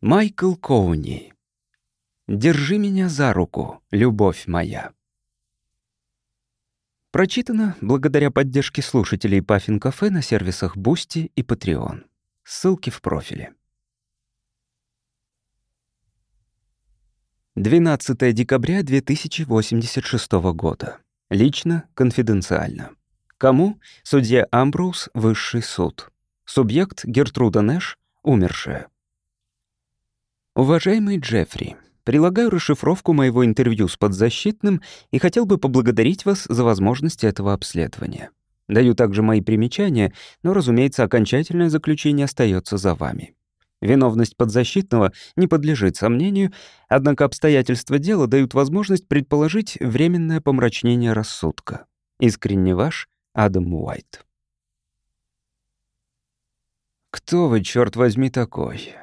Майкл Коуни. «Держи меня за руку, любовь моя». Прочитано благодаря поддержке слушателей Puffin Cafe на сервисах Boosty и Patreon. Ссылки в профиле. 12 декабря 2086 года. Лично, конфиденциально. Кому? Судья Амброуз, Высший суд. Субъект Гертруда Нэш, умершая. Уважаемый Джеффри, прилагаю расшифровку моего интервью с подзащитным и хотел бы поблагодарить вас за возможность этого обследования. Даю также мои примечания, но, разумеется, окончательное заключение остается за вами. Виновность подзащитного не подлежит сомнению, однако обстоятельства дела дают возможность предположить временное помрачнение рассудка. Искренне ваш, Адам Уайт. Кто вы, черт возьми, такой?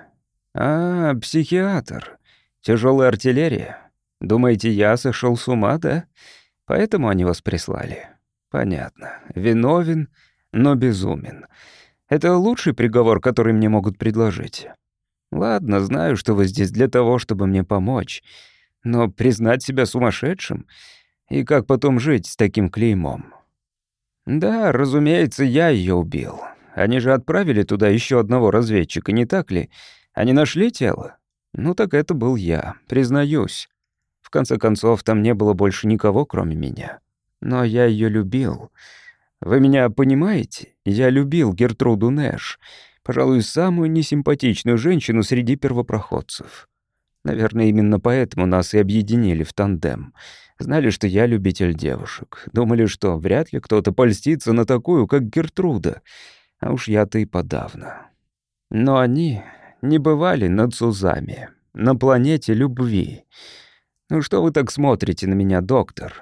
Психиатр. Тяжелая артиллерия. Думаете, я сошел с ума, да? Поэтому они вас прислали. Понятно. Виновен, но безумен. Это лучший приговор, который мне могут предложить. Ладно, знаю, что вы здесь для того, чтобы мне помочь. Но признать себя сумасшедшим? И как потом жить с таким клеймом? Да, разумеется, я ее убил. Они же отправили туда еще одного разведчика, не так ли? Они нашли тело? Ну так это был я, признаюсь. В конце концов, там не было больше никого, кроме меня. Но я ее любил. Вы меня понимаете? Я любил Гертруду Нэш. Пожалуй, самую несимпатичную женщину среди первопроходцев. Наверное, именно поэтому нас и объединили в тандем. Знали, что я любитель девушек. Думали, что вряд ли кто-то польстится на такую, как Гертруда. А уж я-то и подавно. Но они не бывали на Цузаме, на планете любви. Ну что вы так смотрите на меня, доктор?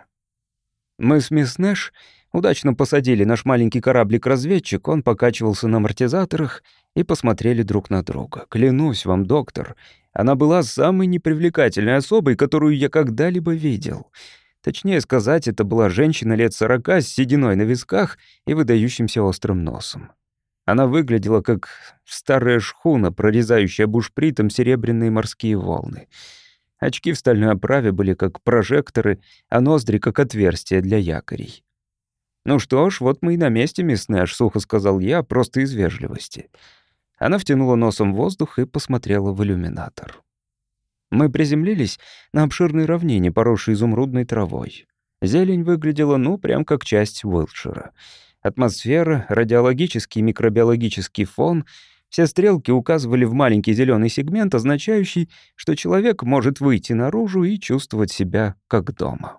Мы с мисс Нэш удачно посадили наш маленький кораблик-разведчик, он покачивался на амортизаторах, и посмотрели друг на друга. Клянусь вам, доктор, она была самой непривлекательной особой, которую я когда-либо видел. Точнее сказать, это была женщина лет 40 с сединой на висках и выдающимся острым носом. Она выглядела как старая шхуна, прорезающая бушпритом серебряные морские волны. Очки в стальной оправе были как прожекторы, а ноздри как отверстия для якорей. «Ну что ж, вот мы и на месте, мисс Нэш», — сухо сказал я, просто из вежливости. Она втянула носом воздух и посмотрела в иллюминатор. Мы приземлились на обширной равнине, поросшей изумрудной травой. Зелень выглядела, прям как часть Уилтшира. Атмосфера, радиологический и микробиологический фон — все стрелки указывали в маленький зеленый сегмент, означающий, что человек может выйти наружу и чувствовать себя как дома.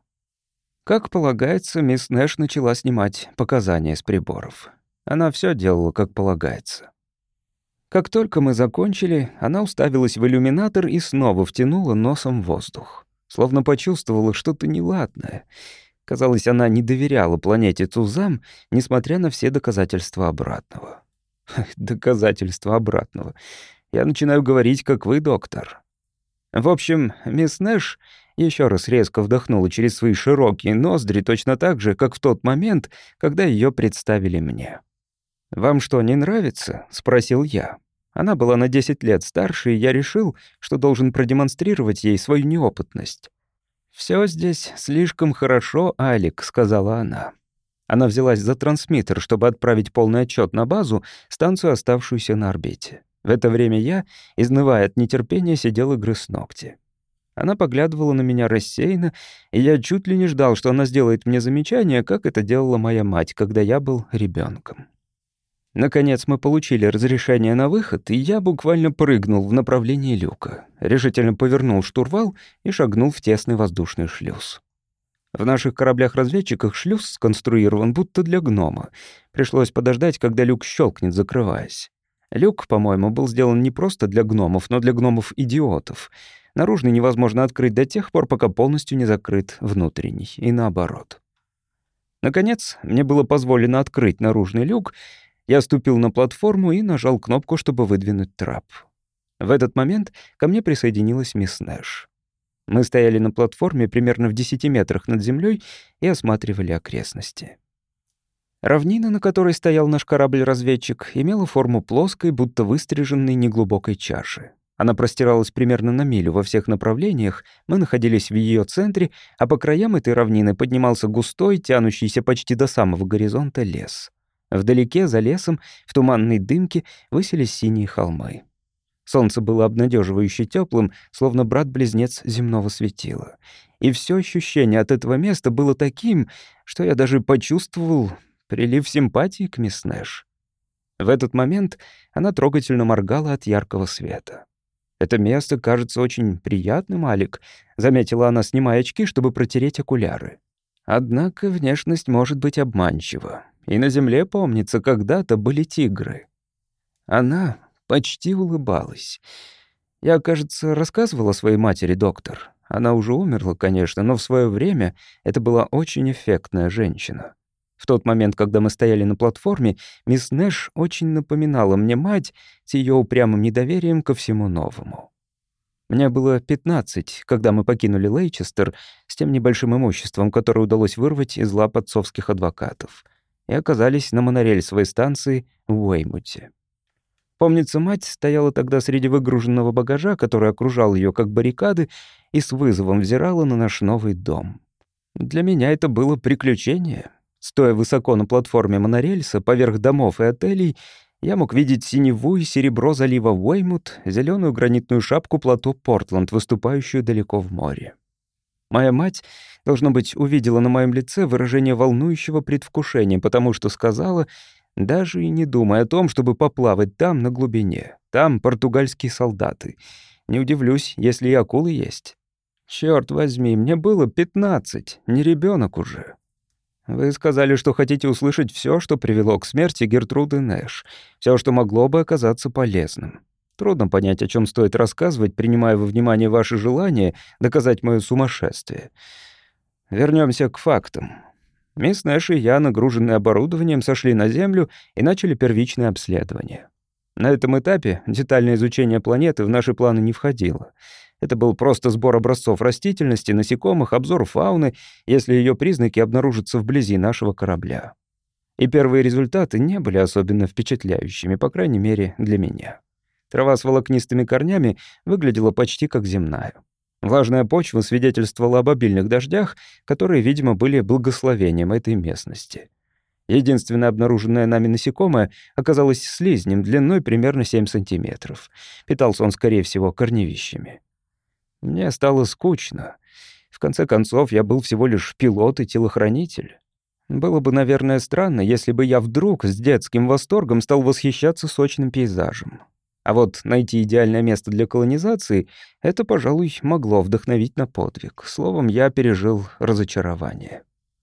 Как полагается, мисс Нэш начала снимать показания с приборов. Она все делала, как полагается. Как только мы закончили, она уставилась в иллюминатор и снова втянула носом воздух. Словно почувствовала что-то неладное. Казалось, она не доверяла планете Цузам, несмотря на все доказательства обратного. Доказательства обратного. Я начинаю говорить, как вы, доктор. В общем, мисс Нэш еще раз резко вдохнула через свои широкие ноздри, точно так же, как в тот момент, когда ее представили мне. «Вам что, не нравится?» — спросил я. Она была на 10 лет старше, и я решил, что должен продемонстрировать ей свою неопытность. «Всё здесь слишком хорошо, Алик», — сказала она. Она взялась за трансмиттер, чтобы отправить полный отчет на базу, станцию, оставшуюся на орбите. В это время я, изнывая от нетерпения, сидел и грыз ногти. Она поглядывала на меня рассеянно, и я чуть ли не ждал, что она сделает мне замечание, как это делала моя мать, когда я был ребенком. Наконец мы получили разрешение на выход, и я буквально прыгнул в направлении люка, решительно повернул штурвал и шагнул в тесный воздушный шлюз. В наших кораблях-разведчиках шлюз сконструирован будто для гнома. Пришлось подождать, когда люк щелкнет, закрываясь. Люк, по-моему, был сделан не просто для гномов, но для гномов-идиотов. Наружный невозможно открыть до тех пор, пока полностью не закрыт внутренний, и наоборот. Наконец, мне было позволено открыть наружный люк. Я ступил на платформу и нажал кнопку, чтобы выдвинуть трап. В этот момент ко мне присоединилась мисс Нэш. Мы стояли на платформе примерно в 10 метрах над землей и осматривали окрестности. Равнина, на которой стоял наш корабль-разведчик, имела форму плоской, будто выстриженной неглубокой чаши. Она простиралась примерно на милю во всех направлениях, мы находились в ее центре, а по краям этой равнины поднимался густой, тянущийся почти до самого горизонта лес. Вдалеке, за лесом, в туманной дымке высились синие холмы. Солнце было обнадеживающе теплым, словно брат-близнец земного светила. И все ощущение от этого места было таким, что я даже почувствовал прилив симпатии к мисс Нэш. В этот момент она трогательно моргала от яркого света. «Это место кажется очень приятным, Алик», — заметила она, снимая очки, чтобы протереть окуляры. «Однако внешность может быть обманчива. И на земле, помнится, когда-то были тигры». Она почти улыбалась. «Я, кажется, рассказывала своей матери, доктор. Она уже умерла, конечно, но в свое время это была очень эффектная женщина. В тот момент, когда мы стояли на платформе, мисс Нэш очень напоминала мне мать с ее упрямым недоверием ко всему новому. Мне было 15, когда мы покинули Лейчестер с тем небольшим имуществом, которое удалось вырвать из лап отцовских адвокатов, и оказались на монорельсовой станции в Уэймуте. Помнится, мать стояла тогда среди выгруженного багажа, который окружал ее как баррикады, и с вызовом взирала на наш новый дом. Для меня это было приключение. Стоя высоко на платформе монорельса, поверх домов и отелей, я мог видеть синеву и серебро залива Уэймут, зеленую гранитную шапку плато Портленд, выступающую далеко в море. Моя мать, должно быть, увидела на моем лице выражение волнующего предвкушения, потому что сказала, даже и не думая о том, чтобы поплавать там, на глубине. Там португальские солдаты. Не удивлюсь, если и акулы есть. Черт возьми, мне было 15, не ребенок уже. Вы сказали, что хотите услышать все, что привело к смерти Гертруды Нэш, все, что могло бы оказаться полезным. Трудно понять, о чем стоит рассказывать, принимая во внимание ваше желание доказать мое сумасшествие. Вернемся к фактам. Мисс Нэш и я, нагруженные оборудованием, сошли на Землю и начали первичное обследование. На этом этапе детальное изучение планеты в наши планы не входило. Это был просто сбор образцов растительности, насекомых, обзор фауны, если ее признаки обнаружатся вблизи нашего корабля. И первые результаты не были особенно впечатляющими, по крайней мере, для меня. Трава с волокнистыми корнями выглядела почти как земная. Влажная почва свидетельствовала об обильных дождях, которые, видимо, были благословением этой местности. Единственное обнаруженное нами насекомое оказалось слизнем длиной примерно 7 сантиметров. Питался он, скорее всего, корневищами. Мне стало скучно. В конце концов, я был всего лишь пилот и телохранитель. Было бы, наверное, странно, если бы я вдруг с детским восторгом стал восхищаться сочным пейзажем. А вот найти идеальное место для колонизации — это, пожалуй, могло вдохновить на подвиг. Словом, я пережил разочарование.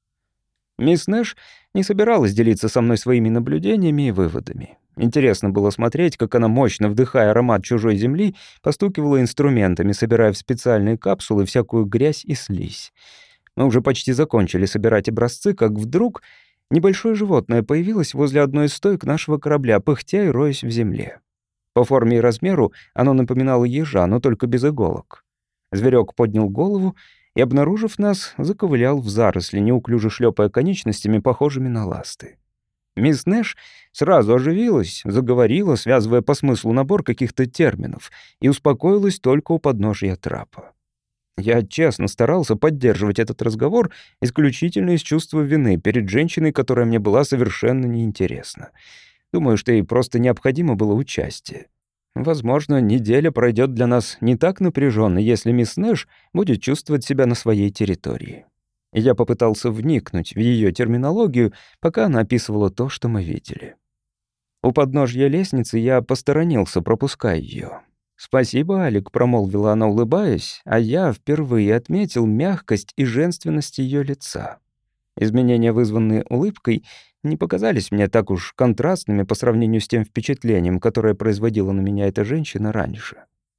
Мисс Нэш не собиралась делиться со мной своими наблюдениями и выводами. Интересно было смотреть, как она, мощно вдыхая аромат чужой земли, постукивала инструментами, собирая в специальные капсулы всякую грязь и слизь. Мы уже почти закончили собирать образцы, как вдруг небольшое животное появилось возле одной из стоек нашего корабля, пыхтя и роясь в земле. По форме и размеру оно напоминало ежа, но только без иголок. Зверек поднял голову и, обнаружив нас, заковылял в заросли, неуклюже шлепая конечностями, похожими на ласты. Мисс Нэш сразу оживилась, заговорила, связывая по смыслу набор каких-то терминов, и успокоилась только у подножия трапа. Я честно старался поддерживать этот разговор исключительно из чувства вины перед женщиной, которая мне была совершенно неинтересна. Думаю, что ей просто необходимо было участие. Возможно, неделя пройдет для нас не так напряженно, если мисс Нэш будет чувствовать себя на своей территории. Я попытался вникнуть в ее терминологию, пока она описывала то, что мы видели. У подножья лестницы я посторонился, пропуская ее. «Спасибо, Алик», — промолвила она, улыбаясь, а я впервые отметил мягкость и женственность ее лица. Изменения, вызванные улыбкой, не показались мне так уж контрастными по сравнению с тем впечатлением, которое производила на меня эта женщина раньше.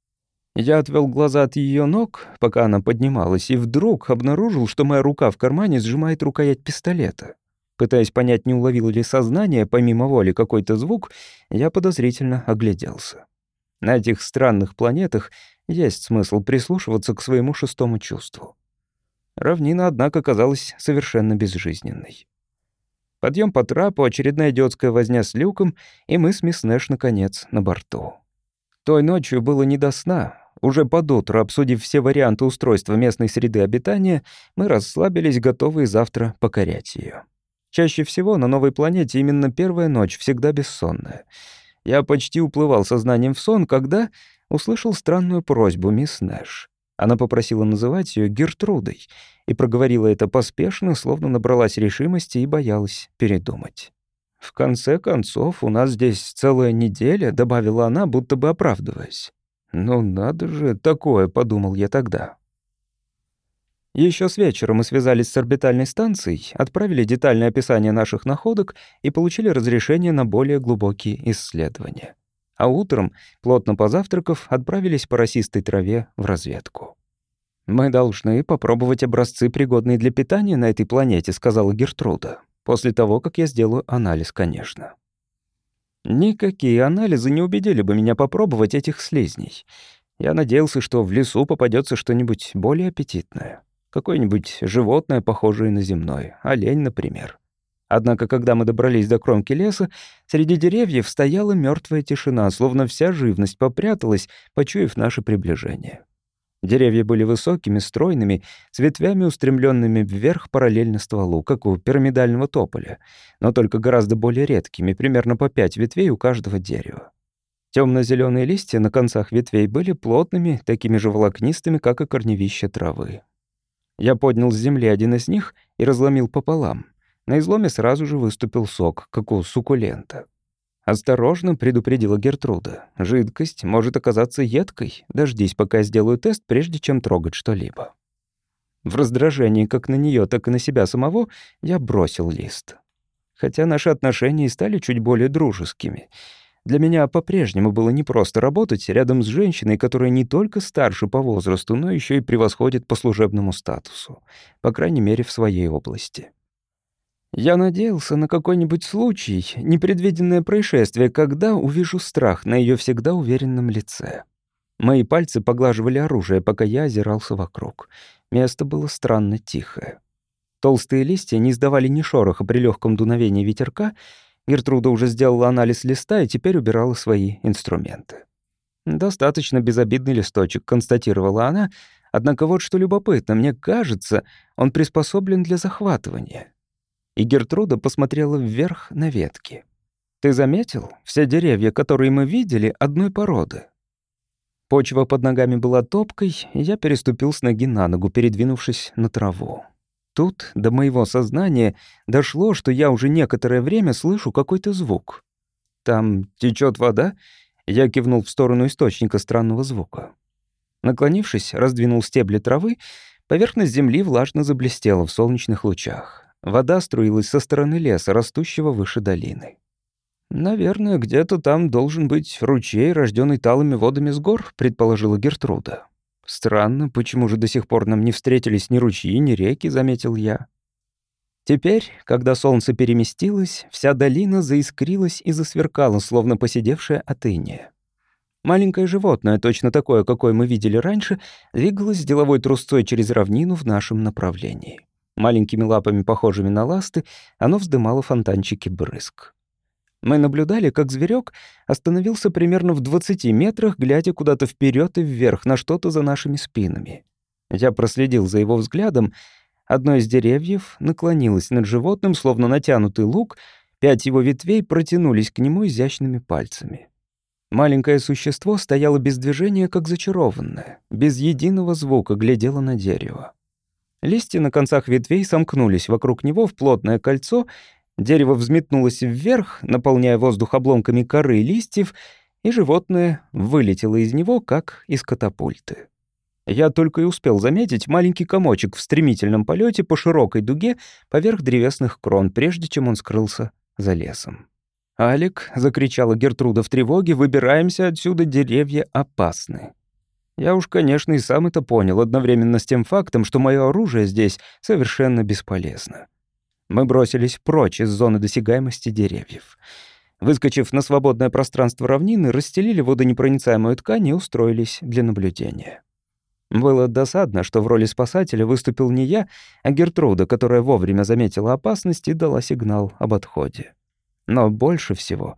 Я отвел глаза от ее ног, пока она поднималась, и вдруг обнаружил, что моя рука в кармане сжимает рукоять пистолета. Пытаясь понять, не уловило ли сознание помимо воли какой-то звук, я подозрительно огляделся. На этих странных планетах есть смысл прислушиваться к своему шестому чувству. Равнина, однако, казалась совершенно безжизненной. Подъем по трапу, очередная идиотская возня с люком, и мы с мисс Нэш, наконец, на борту. Той ночью было не до сна. Уже под утро, обсудив все варианты устройства местной среды обитания, мы расслабились, готовые завтра покорять ее. Чаще всего на новой планете именно первая ночь всегда бессонная. Я почти уплывал сознанием в сон, когда услышал странную просьбу мисс Нэш. Она попросила называть ее Гертрудой и проговорила это поспешно, словно набралась решимости и боялась передумать. «В конце концов, у нас здесь целая неделя», — добавила она, будто бы оправдываясь. «Ну надо же такое», — подумал я тогда. Еще с вечера мы связались с орбитальной станцией, отправили детальное описание наших находок и получили разрешение на более глубокие исследования. А утром, плотно позавтракав, отправились по росистой траве в разведку. «Мы должны попробовать образцы, пригодные для питания на этой планете», — сказала Гертруда. «После того, как я сделаю анализ, конечно». Никакие анализы не убедили бы меня попробовать этих слизней. Я надеялся, что в лесу попадется что-нибудь более аппетитное. Какое-нибудь животное, похожее на земное. Олень, например. Однако, когда мы добрались до кромки леса, среди деревьев стояла мертвая тишина, словно вся живность попряталась, почуяв наше приближение. Деревья были высокими, стройными, с ветвями, устремленными вверх параллельно стволу, как у пирамидального тополя, но только гораздо более редкими, примерно по 5 ветвей у каждого дерева. Темно-зеленые листья на концах ветвей были плотными, такими же волокнистыми, как и корневища травы. Я поднял с земли один из них и разломил пополам. На изломе сразу же выступил сок, как у суккулента. «Осторожно», — предупредила Гертруда. «Жидкость может оказаться едкой. Дождись, пока я сделаю тест, прежде чем трогать что-либо». В раздражении как на нее, так и на себя самого я бросил лист. Хотя наши отношения и стали чуть более дружескими. Для меня по-прежнему было непросто работать рядом с женщиной, которая не только старше по возрасту, но еще и превосходит по служебному статусу. По крайней мере, в своей области. Я надеялся на какой-нибудь случай, непредвиденное происшествие, когда увижу страх на ее всегда уверенном лице. Мои пальцы поглаживали оружие, пока я озирался вокруг. Место было странно тихое. Толстые листья не издавали ни шороха при легком дуновении ветерка. Гертруда уже сделала анализ листа и теперь убирала свои инструменты. «Достаточно безобидный листочек», — констатировала она. «Однако вот что любопытно, мне кажется, он приспособлен для захватывания». И Гертруда посмотрела вверх на ветки. «Ты заметил? Все деревья, которые мы видели, одной породы». Почва под ногами была топкой, и я переступил с ноги на ногу, передвинувшись на траву. Тут до моего сознания дошло, что я уже некоторое время слышу какой-то звук. «Там течет вода?» Я кивнул в сторону источника странного звука. Наклонившись, раздвинул стебли травы, поверхность земли влажно заблестела в солнечных лучах. Вода струилась со стороны леса, растущего выше долины. «Наверное, где-то там должен быть ручей, рожденный талыми водами с гор», — предположила Гертруда. «Странно, почему же до сих пор нам не встретились ни ручьи, ни реки», — заметил я. Теперь, когда солнце переместилось, вся долина заискрилась и засверкала, словно поседевшая от иния. Маленькое животное, точно такое, какое мы видели раньше, двигалось с деловой трусцой через равнину в нашем направлении. Маленькими лапами, похожими на ласты, оно вздымало фонтанчики брызг. Мы наблюдали, как зверек остановился примерно в 20 метрах, глядя куда-то вперед и вверх на что-то за нашими спинами. Я проследил за его взглядом. Одно из деревьев наклонилось над животным, словно натянутый лук, 5 его ветвей протянулись к нему изящными пальцами. Маленькое существо стояло без движения, как зачарованное, без единого звука глядело на дерево. Листья на концах ветвей сомкнулись вокруг него в плотное кольцо, дерево взметнулось вверх, наполняя воздух обломками коры и листьев, и животное вылетело из него, как из катапульты. Я только и успел заметить маленький комочек в стремительном полете по широкой дуге поверх древесных крон, прежде чем он скрылся за лесом. «Алик», — закричала Гертруда в тревоге, — «выбираемся отсюда, деревья опасны». Я уж, конечно, и сам это понял, одновременно с тем фактом, что мое оружие здесь совершенно бесполезно. Мы бросились прочь из зоны досягаемости деревьев. Выскочив на свободное пространство равнины, расстелили водонепроницаемую ткань и устроились для наблюдения. Было досадно, что в роли спасателя выступил не я, а Гертруда, которая вовремя заметила опасность и дала сигнал об отходе. Но больше всего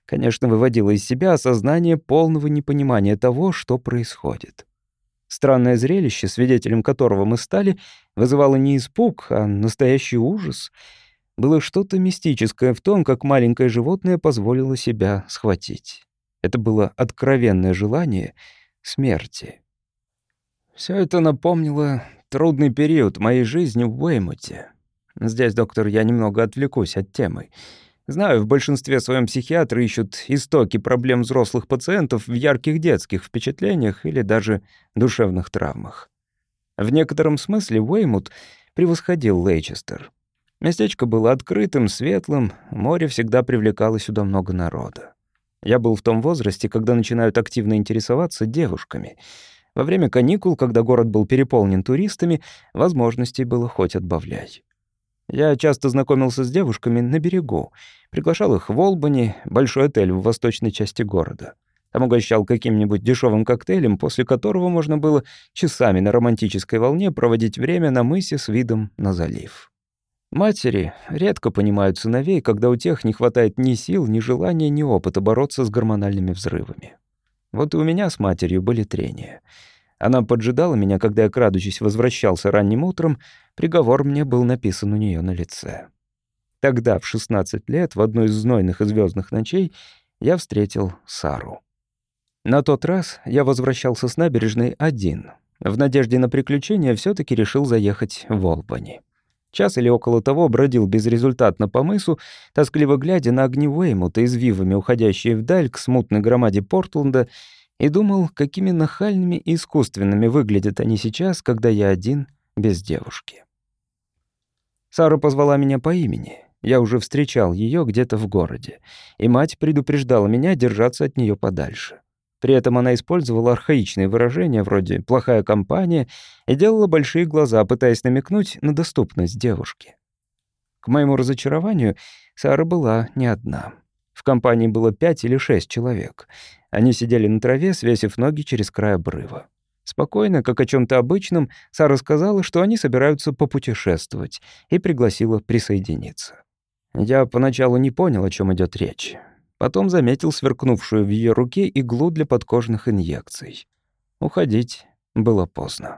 конечно, выводило из себя осознание полного непонимания того, что происходит. Странное зрелище, свидетелем которого мы стали, вызывало не испуг, а настоящий ужас. Было что-то мистическое в том, как маленькое животное позволило себя схватить. Это было откровенное желание смерти. Все это напомнило трудный период моей жизни в Уэймуте. Здесь, доктор, я немного отвлекусь от темы. Знаю, в большинстве своем психиатры ищут истоки проблем взрослых пациентов в ярких детских впечатлениях или даже душевных травмах. В некотором смысле Уэймут превосходил Лейчестер. Местечко было открытым, светлым, море всегда привлекало сюда много народа. Я был в том возрасте, когда начинают активно интересоваться девушками. Во время каникул, когда город был переполнен туристами, возможностей было хоть отбавляй. Я часто знакомился с девушками на берегу, приглашал их в Олбани, большой отель в восточной части города. Там угощал каким-нибудь дешевым коктейлем, после которого можно было часами на романтической волне проводить время на мысе с видом на залив. Матери редко понимают сыновей, когда у тех не хватает ни сил, ни желания, ни опыта бороться с гормональными взрывами. Вот и у меня с матерью были трения. Она поджидала меня, когда я, крадучись, возвращался ранним утром, приговор мне был написан у нее на лице. Тогда, в 16 лет, в одну из знойных и звездных ночей, я встретил Сару. На тот раз я возвращался с набережной один. В надежде на приключения все-таки решил заехать в Олбани. Час или около того бродил безрезультатно по мысу, тоскливо глядя на огни Уэймута, извивами уходящие вдаль к смутной громаде Портленда, и думал, какими нахальными и искусственными выглядят они сейчас, когда я один, без девушки. Сара позвала меня по имени. Я уже встречал ее где-то в городе, и мать предупреждала меня держаться от нее подальше. При этом она использовала архаичные выражения вроде «плохая компания» и делала большие глаза, пытаясь намекнуть на доступность девушки. К моему разочарованию, Сара была не одна. В компании было 5 или 6 человек. Они сидели на траве, свесив ноги через край обрыва. Спокойно, как о чем-то обычном, Сара сказала, что они собираются попутешествовать, и пригласила присоединиться. Я поначалу не понял, о чем идет речь. Потом заметил сверкнувшую в ее руке иглу для подкожных инъекций. Уходить было поздно.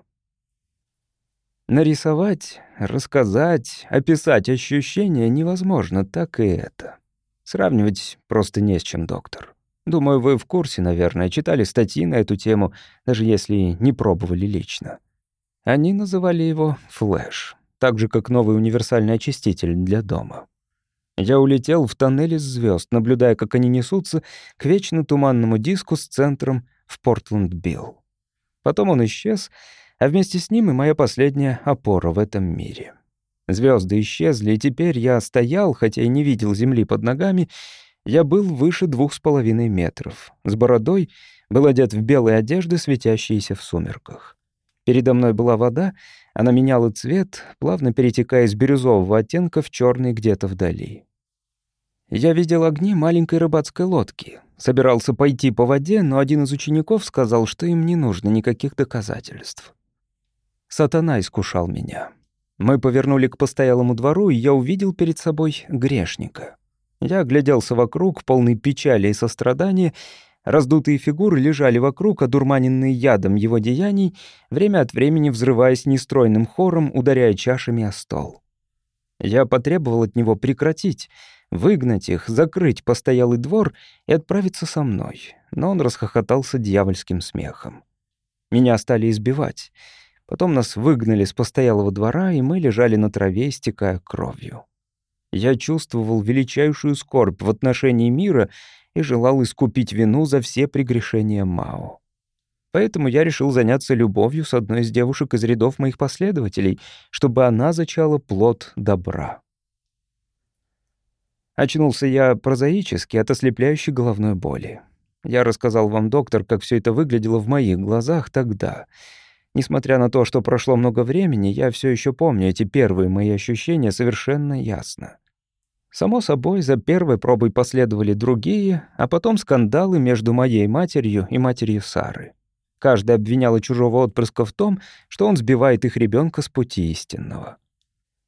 Нарисовать, рассказать, описать ощущения невозможно, так и это. Сравнивать просто не с чем, доктор. Думаю, вы в курсе, наверное, читали статьи на эту тему, даже если не пробовали лично. Они называли его «флэш», так же, как новый универсальный очиститель для дома. Я улетел в тоннель из звезд, наблюдая, как они несутся к вечно туманному диску с центром в Портленд-Билл. Потом он исчез, а вместе с ним и моя последняя опора в этом мире. Звезды исчезли, и теперь я стоял, хотя и не видел земли под ногами. Я был выше 2,5 метров. С бородой, был одет в белые одежды, светящиеся в сумерках. Передо мной была вода, она меняла цвет, плавно перетекая из бирюзового оттенка в черный где-то вдали. Я видел огни маленькой рыбацкой лодки. Собирался пойти по воде, но один из учеников сказал, что им не нужно никаких доказательств. Сатана искушал меня. Мы повернули к постоялому двору, и я увидел перед собой грешника. Я огляделся вокруг, полный печали и сострадания. Раздутые фигуры лежали вокруг, одурманенные ядом его деяний, время от времени взрываясь нестройным хором, ударяя чашами о стол. Я потребовал от него прекратить, выгнать их, закрыть постоялый двор и отправиться со мной, но он расхохотался дьявольским смехом. Меня стали избивать. Потом нас выгнали с постоялого двора, и мы лежали на траве, истекая кровью. Я чувствовал величайшую скорбь в отношении мира и желал искупить вину за все прегрешения Мао. Поэтому я решил заняться любовью с одной из девушек из рядов моих последователей, чтобы она зачала плод добра. Очнулся я прозаически от ослепляющей головной боли. Я рассказал вам, доктор, как все это выглядело в моих глазах тогда. Несмотря на то, что прошло много времени, я все еще помню эти первые мои ощущения совершенно ясно. Само собой, за первой пробой последовали другие, а потом скандалы между моей матерью и матерью Сары. Каждая обвиняла чужого отпрыска в том, что он сбивает их ребенка с пути истинного.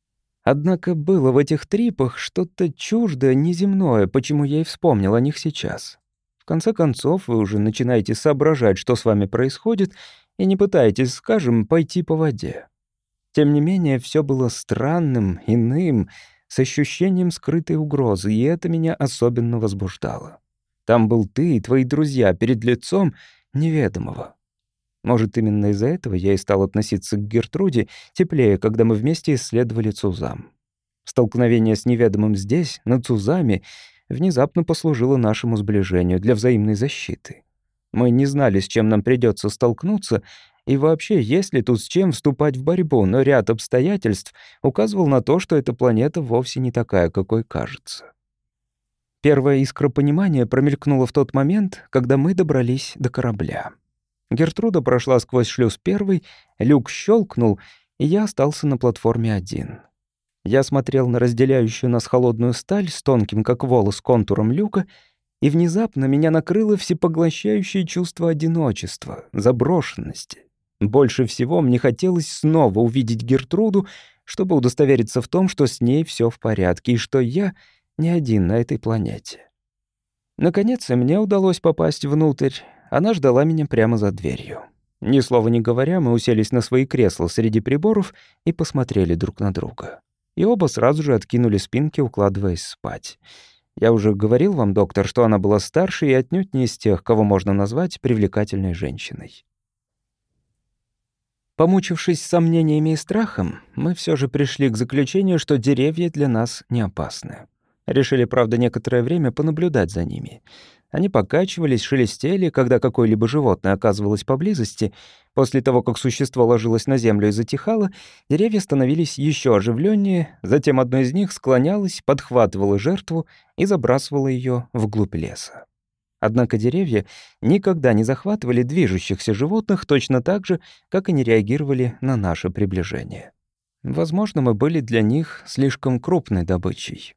Однако было в этих трипах что-то чуждое, неземное, почему я и вспомнил о них сейчас. В конце концов, вы уже начинаете соображать, что с вами происходит, и не пытаетесь, скажем, пойти по воде. Тем не менее, все было странным, иным, с ощущением скрытой угрозы, и это меня особенно возбуждало. Там был ты и твои друзья перед лицом неведомого. Может, именно из-за этого я и стал относиться к Гертруде теплее, когда мы вместе исследовали Цузам. Столкновение с неведомым здесь, на Цузаме, внезапно послужило нашему сближению для взаимной защиты. Мы не знали, с чем нам придется столкнуться, и вообще, есть ли тут с чем вступать в борьбу, но ряд обстоятельств указывал на то, что эта планета вовсе не такая, какой кажется. Первая искра понимания промелькнула в тот момент, когда мы добрались до корабля. Гертруда прошла сквозь шлюз первый, люк щелкнул, и я остался на платформе один. Я смотрел на разделяющую нас холодную сталь с тонким, как волос, контуром люка, и внезапно меня накрыло всепоглощающее чувство одиночества, заброшенности. Больше всего мне хотелось снова увидеть Гертруду, чтобы удостовериться в том, что с ней все в порядке, и что я не один на этой планете. Наконец, и мне удалось попасть внутрь. Она ждала меня прямо за дверью. Ни слова не говоря, мы уселись на свои кресла среди приборов и посмотрели друг на друга. И оба сразу же откинули спинки, укладываясь спать. Я уже говорил вам, доктор, что она была старше и отнюдь не из тех, кого можно назвать привлекательной женщиной. Помучившись сомнениями и страхом, мы все же пришли к заключению, что деревья для нас не опасны. Решили, правда, некоторое время понаблюдать за ними. Они покачивались, шелестели, когда какое-либо животное оказывалось поблизости. После того, как существо ложилось на землю и затихало, деревья становились еще оживленнее, затем одно из них склонялось, подхватывало жертву и забрасывало ее вглубь леса. Однако деревья никогда не захватывали движущихся животных точно так же, как и не реагировали на наше приближение. Возможно, мы были для них слишком крупной добычей.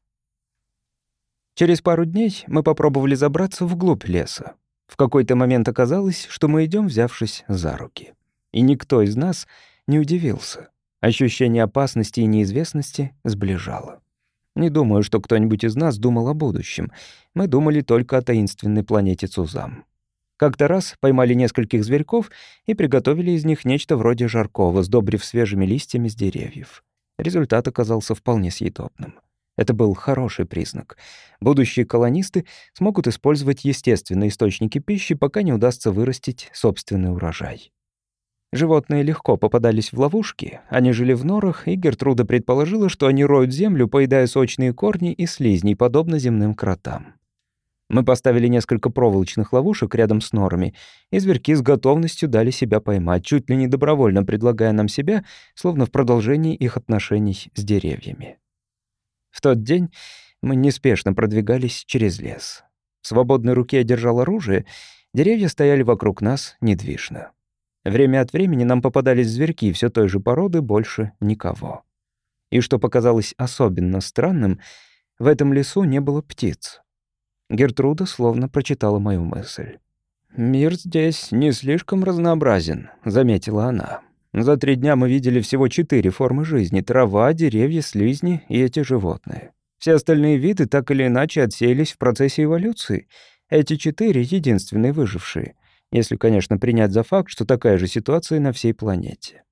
Через пару дней мы попробовали забраться вглубь леса. В какой-то момент оказалось, что мы идем, взявшись за руки. И никто из нас не удивился. Ощущение опасности и неизвестности сближало. Не думаю, что кто-нибудь из нас думал о будущем. Мы думали только о таинственной планете Цузам. Как-то раз поймали нескольких зверьков и приготовили из них нечто вроде жаркого, сдобрив свежими листьями с деревьев. Результат оказался вполне съедобным. Это был хороший признак. Будущие колонисты смогут использовать естественные источники пищи, пока не удастся вырастить собственный урожай. Животные легко попадались в ловушки, они жили в норах, и Гертруда предположила, что они роют землю, поедая сочные корни и слизни, подобно земным кротам. Мы поставили несколько проволочных ловушек рядом с норами, и зверьки с готовностью дали себя поймать, чуть ли не добровольно предлагая нам себя, словно в продолжении их отношений с деревьями. В тот день мы неспешно продвигались через лес. В свободной руке я держал оружие, деревья стояли вокруг нас недвижно. Время от времени нам попадались зверьки все той же породы, больше никого. И что показалось особенно странным, в этом лесу не было птиц. Гертруда словно прочитала мою мысль. «Мир здесь не слишком разнообразен», — заметила она. «За 3 дня мы видели всего 4 формы жизни — трава, деревья, слизни и эти животные. Все остальные виды так или иначе отсеялись в процессе эволюции. Эти 4 — единственные выжившие, если, конечно, принять за факт, что такая же ситуация на всей планете».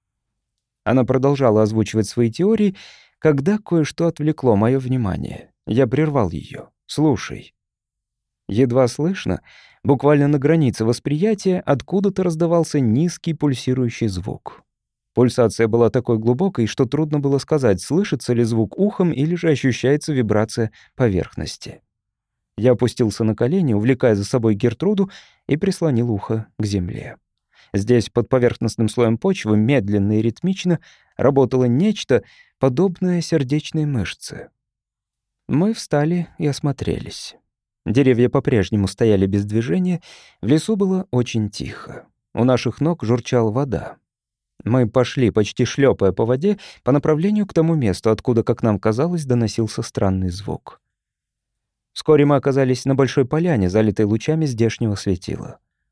Она продолжала озвучивать свои теории, когда кое-что отвлекло мое внимание. Я прервал ее. «Слушай». Едва слышно, буквально на границе восприятия, откуда-то раздавался низкий пульсирующий звук. Пульсация была такой глубокой, что трудно было сказать, слышится ли звук ухом или же ощущается вибрация поверхности. Я опустился на колени, увлекая за собой Гертруду, и прислонил ухо к земле. Здесь, под поверхностным слоем почвы, медленно и ритмично работало нечто, подобное сердечной мышце. Мы встали и осмотрелись. Деревья по-прежнему стояли без движения, в лесу было очень тихо. У наших ног журчала вода. Мы пошли, почти шлепая по воде, по направлению к тому месту, откуда, как нам казалось, доносился странный звук. Вскоре мы оказались на большой поляне, залитой лучами здешнего светила.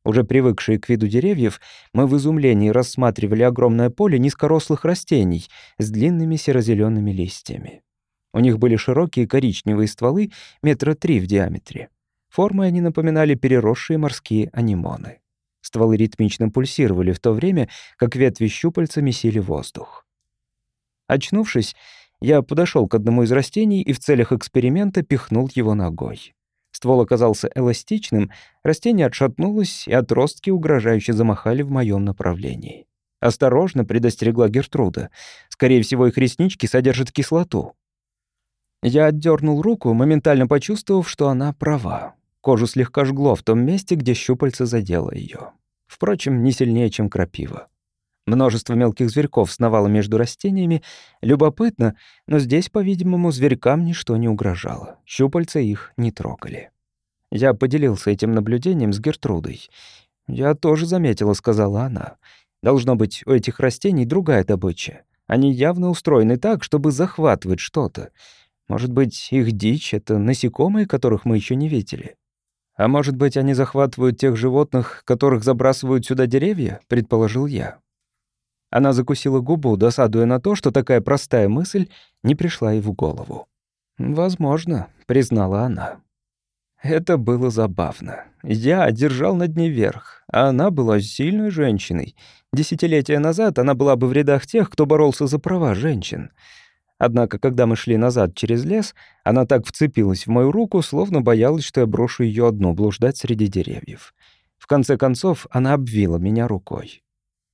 Уже привыкшие к виду деревьев, мы в изумлении рассматривали огромное поле низкорослых растений с длинными серо-зелёными листьями. У них были широкие коричневые стволы 3 метра в диаметре. Формой они напоминали переросшие морские анемоны. Стволы ритмично пульсировали в то время, как ветви щупальца месили воздух. Очнувшись, я подошел к одному из растений и в целях эксперимента пихнул его ногой. Ствол оказался эластичным, растение отшатнулось, и отростки угрожающе замахали в моем направлении. «Осторожно», — предостерегла Гертруда. «Скорее всего, их реснички содержат кислоту». Я отдернул руку, моментально почувствовав, что она права. Кожу слегка жгло в том месте, где щупальце задело ее. Впрочем, не сильнее, чем крапива. Множество мелких зверьков сновало между растениями. Любопытно, но здесь, по-видимому, зверькам ничто не угрожало. Щупальца их не трогали. Я поделился этим наблюдением с Гертрудой. «Я тоже заметила», — сказала она. «Должно быть, у этих растений другая добыча. Они явно устроены так, чтобы захватывать что-то. Может быть, их дичь — это насекомые, которых мы еще не видели? А может быть, они захватывают тех животных, которых забрасывают сюда деревья?» — предположил я. Она закусила губу, досадуя на то, что такая простая мысль не пришла ей в голову. «Возможно», — признала она. Это было забавно. Я одержал над ней верх, а она была сильной женщиной. Десятилетия назад она была бы в рядах тех, кто боролся за права женщин. Однако, когда мы шли назад через лес, она так вцепилась в мою руку, словно боялась, что я брошу ее одну блуждать среди деревьев. В конце концов, она обвила меня рукой.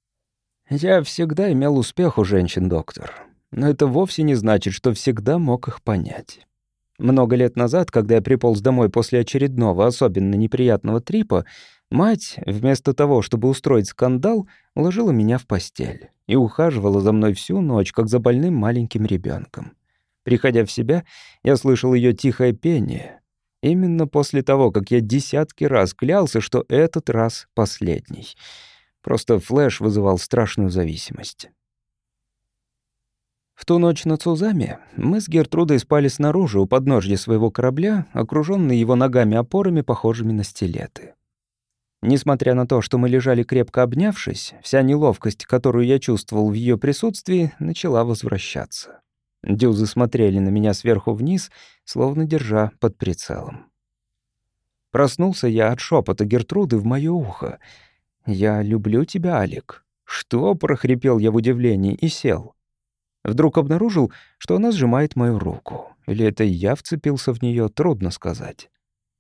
Я всегда имел успех у женщин, доктор. Но это вовсе не значит, что всегда мог их понять. Много лет назад, когда я приполз домой после очередного особенно неприятного трипа, мать, вместо того, чтобы устроить скандал, уложила меня в постель и ухаживала за мной всю ночь, как за больным маленьким ребенком. Приходя в себя, я слышал ее тихое пение. Именно после того, как я десятки раз клялся, что этот раз последний. Просто флэш вызывал страшную зависимость. В ту ночь на Цузаме мы с Гертрудой спали снаружи у подножья своего корабля, окружённые его ногами-опорами, похожими на стилеты. Несмотря на то, что мы лежали крепко обнявшись, вся неловкость, которую я чувствовал в её присутствии, начала возвращаться. Дюзы смотрели на меня сверху вниз, словно держа под прицелом. Проснулся я от шепота Гертруды в моё ухо. «Я люблю тебя, Алик». «Что?» — прохрипел я в удивлении и сел. Вдруг обнаружил, что она сжимает мою руку. Или это я вцепился в неё, трудно сказать.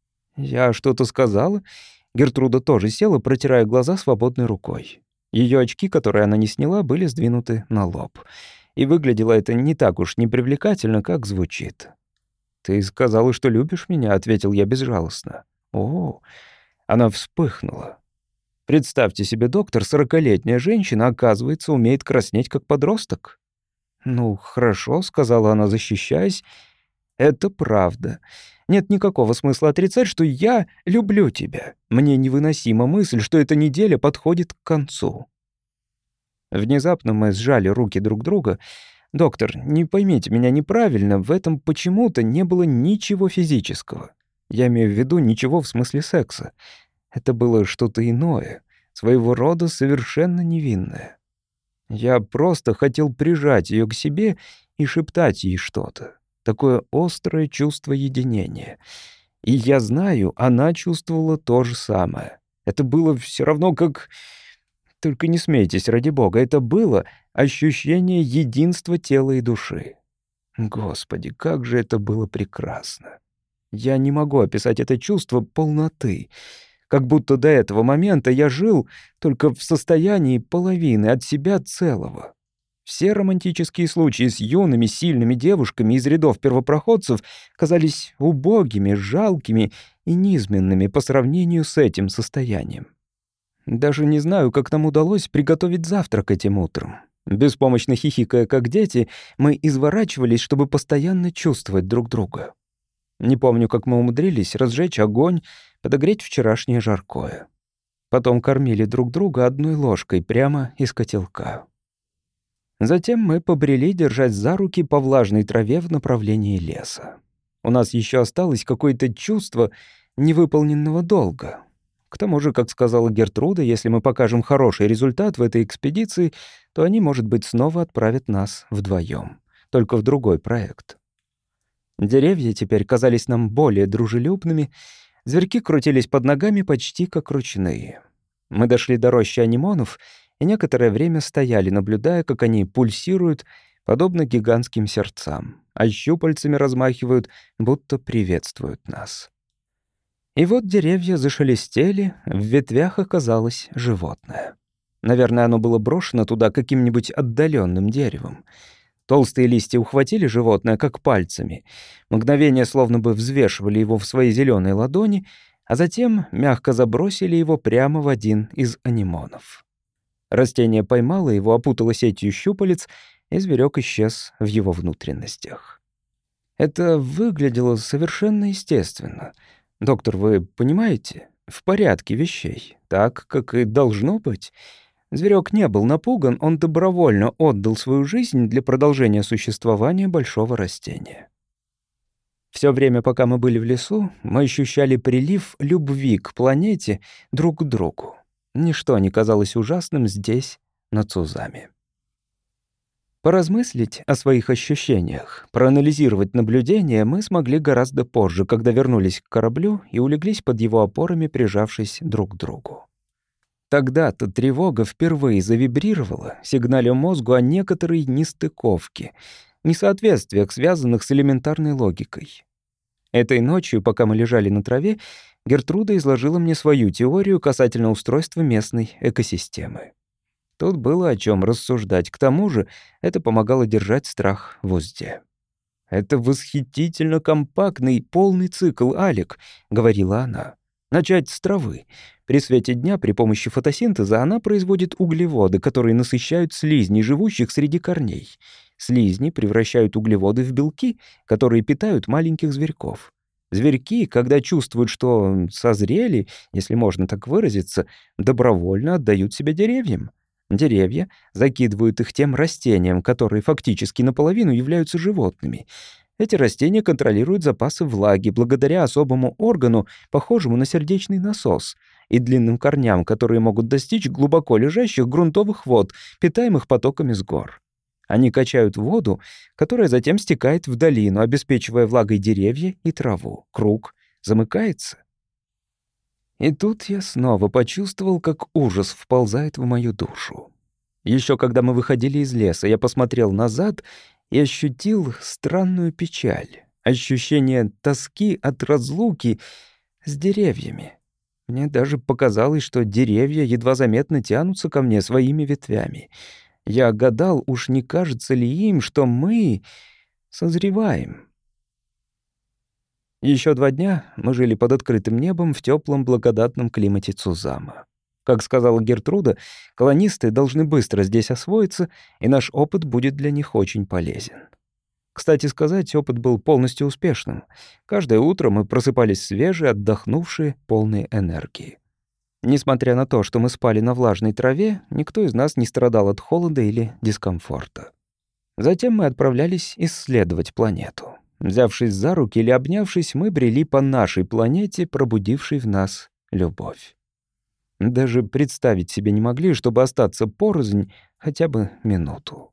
«Я что-то сказала?» Гертруда тоже села, протирая глаза свободной рукой. Её очки, которые она не сняла, были сдвинуты на лоб. И выглядело это не так уж непривлекательно, как звучит. «Ты сказала, что любишь меня», — ответил я безжалостно. «О!» Она вспыхнула. Представьте себе, доктор, 40-летняя женщина, оказывается, умеет краснеть как подросток. «Ну, хорошо», — сказала она, защищаясь. «Это правда. Нет никакого смысла отрицать, что я люблю тебя. Мне невыносима мысль, что эта неделя подходит к концу». Внезапно мы сжали руки друг друга. «Доктор, не поймите меня неправильно, в этом почему-то не было ничего физического. Я имею в виду ничего в смысле секса. Это было что-то иное, своего рода совершенно невинное. Я просто хотел прижать ее к себе и шептать ей что-то. Такое острое чувство единения. И я знаю, она чувствовала то же самое. Это было все равно как... Только не смейтесь, ради бога. Это было ощущение единства тела и души. Господи, как же это было прекрасно. Я не могу описать это чувство полноты. Как будто до этого момента я жил только в состоянии половины от себя целого. Все романтические случаи с юными, сильными девушками из рядов первопроходцев казались убогими, жалкими и низменными по сравнению с этим состоянием. Даже не знаю, как нам удалось приготовить завтрак этим утром. Беспомощно хихикая, как дети, мы изворачивались, чтобы постоянно чувствовать друг друга. Не помню, как мы умудрились разжечь огонь, подогреть вчерашнее жаркое. Потом кормили друг друга одной ложкой прямо из котелка. Затем мы побрели, держась за руки по влажной траве в направлении леса. У нас еще осталось какое-то чувство невыполненного долга. К тому же, как сказала Гертруда, если мы покажем хороший результат в этой экспедиции, то они, может быть, снова отправят нас вдвоем, только в другой проект. Деревья теперь казались нам более дружелюбными, зверьки крутились под ногами почти как ручные. Мы дошли до рощи анимонов и некоторое время стояли, наблюдая, как они пульсируют, подобно гигантским сердцам, а щупальцами размахивают, будто приветствуют нас. И вот деревья зашелестели, в ветвях оказалось животное. Наверное, оно было брошено туда каким-нибудь отдаленным деревом. Толстые листья ухватили животное, как пальцами. Мгновение словно бы взвешивали его в свои зеленые ладони, а затем мягко забросили его прямо в один из анимонов. Растение поймало его, опутало сетью щупалец, и зверек исчез в его внутренностях. Это выглядело совершенно естественно. Доктор, вы понимаете? В порядке вещей, так, как и должно быть. Зверек не был напуган, он добровольно отдал свою жизнь для продолжения существования большого растения. Все время, пока мы были в лесу, мы ощущали прилив любви к планете, друг к другу. Ничто не казалось ужасным здесь, на Цузаме. Поразмыслить о своих ощущениях, проанализировать наблюдения мы смогли гораздо позже, когда вернулись к кораблю и улеглись под его опорами, прижавшись друг к другу. Тогда-то тревога впервые завибрировала, сигналя мозгу о некоторой нестыковке, несоответствиях, связанных с элементарной логикой. Этой ночью, пока мы лежали на траве, Гертруда изложила мне свою теорию касательно устройства местной экосистемы. Тут было о чем рассуждать. К тому же это помогало держать страх в узде. «Это восхитительно компактный полный цикл, Алек», — говорила она. «Начать с травы. При свете дня при помощи фотосинтеза она производит углеводы, которые насыщают слизней, живущих среди корней. Слизни превращают углеводы в белки, которые питают маленьких зверьков. Зверьки, когда чувствуют, что созрели, если можно так выразиться, добровольно отдают себя деревьям. Деревья закидывают их тем растениям, которые фактически наполовину являются животными. Эти растения контролируют запасы влаги благодаря особому органу, похожему на сердечный насос, и длинным корням, которые могут достичь глубоко лежащих грунтовых вод, питаемых потоками с гор. Они качают воду, которая затем стекает в долину, обеспечивая влагой деревья и траву. Круг замыкается. И тут я снова почувствовал, как ужас вползает в мою душу. Еще когда мы выходили из леса, я посмотрел назад и ощутил странную печаль, ощущение тоски от разлуки с деревьями. Мне даже показалось, что деревья едва заметно тянутся ко мне своими ветвями. Я гадал, уж не кажется ли им, что мы созреваем. Еще 2 дня мы жили под открытым небом в теплом благодатном климате Цузама. Как сказала Гертруда, колонисты должны быстро здесь освоиться, и наш опыт будет для них очень полезен. Кстати сказать, опыт был полностью успешным. Каждое утро мы просыпались свежие, отдохнувшие, полные энергии. Несмотря на то, что мы спали на влажной траве, никто из нас не страдал от холода или дискомфорта. Затем мы отправлялись исследовать планету. Взявшись за руки или обнявшись, мы брели по нашей планете, пробудившей в нас любовь. Даже представить себе не могли, чтобы остаться порознь хотя бы минуту.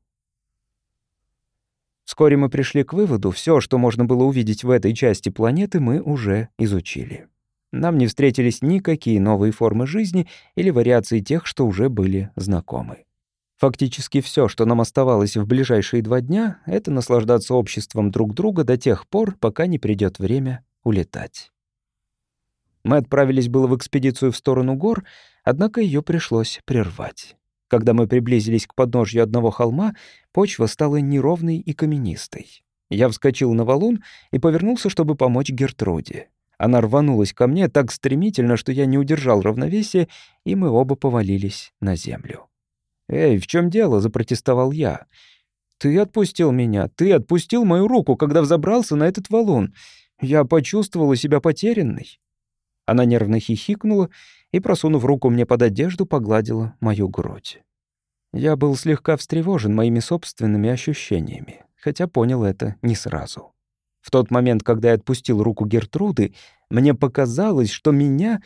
Вскоре мы пришли к выводу, все, что можно было увидеть в этой части планеты, мы уже изучили. Нам не встретились никакие новые формы жизни или вариации тех, что уже были знакомы. Фактически все, что нам оставалось в ближайшие 2 дня, это наслаждаться обществом друг друга до тех пор, пока не придет время улетать. Мы отправились было в экспедицию в сторону гор, однако ее пришлось прервать. Когда мы приблизились к подножью одного холма, почва стала неровной и каменистой. Я вскочил на валун и повернулся, чтобы помочь Гертруде. Она рванулась ко мне так стремительно, что я не удержал равновесия, и мы оба повалились на землю. «Эй, в чем дело?» — запротестовал я. «Ты отпустил меня, ты отпустил мою руку, когда взобрался на этот валун. Я почувствовала себя потерянной». Она нервно хихикнула и, просунув руку мне под одежду, погладила мою грудь. Я был слегка встревожен моими собственными ощущениями, хотя понял это не сразу. В тот момент, когда я отпустил руку Гертруды, мне показалось, что меня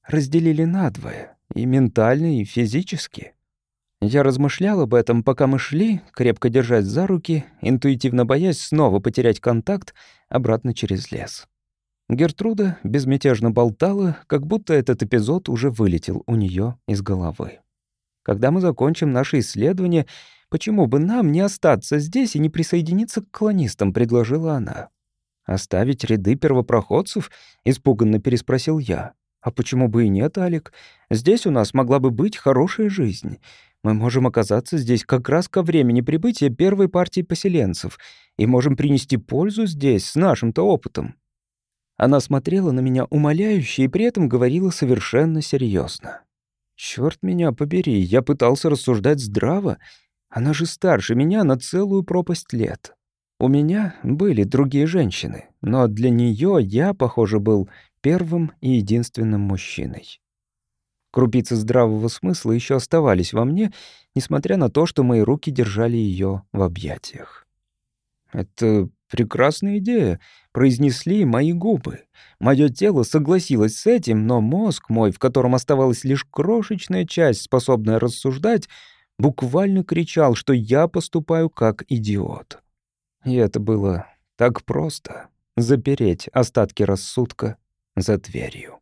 разделили надвое, и ментально, и физически. Я размышлял об этом, пока мы шли, крепко держась за руки, интуитивно боясь снова потерять контакт обратно через лес. Гертруда безмятежно болтала, как будто этот эпизод уже вылетел у нее из головы. Когда мы закончим наше исследование, почему бы нам не остаться здесь и не присоединиться к колонистам, предложила она. «Оставить ряды первопроходцев?» — испуганно переспросил я. «А почему бы и нет, Алик? Здесь у нас могла бы быть хорошая жизнь. Мы можем оказаться здесь как раз ко времени прибытия первой партии поселенцев и можем принести пользу здесь с нашим-то опытом». Она смотрела на меня умоляюще и при этом говорила совершенно серьезно. «Чёрт меня побери, я пытался рассуждать здраво. Она же старше меня на целую пропасть лет. У меня были другие женщины, но для неё я, похоже, был первым и единственным мужчиной». Крупицы здравого смысла ещё оставались во мне, несмотря на то, что мои руки держали её в объятиях. «Это прекрасная идея», — произнесли мои губы. Моё тело согласилось с этим, но мозг мой, в котором оставалась лишь крошечная часть, способная рассуждать, буквально кричал, что я поступаю как идиот. И это было так просто — запереть остатки рассудка за дверью.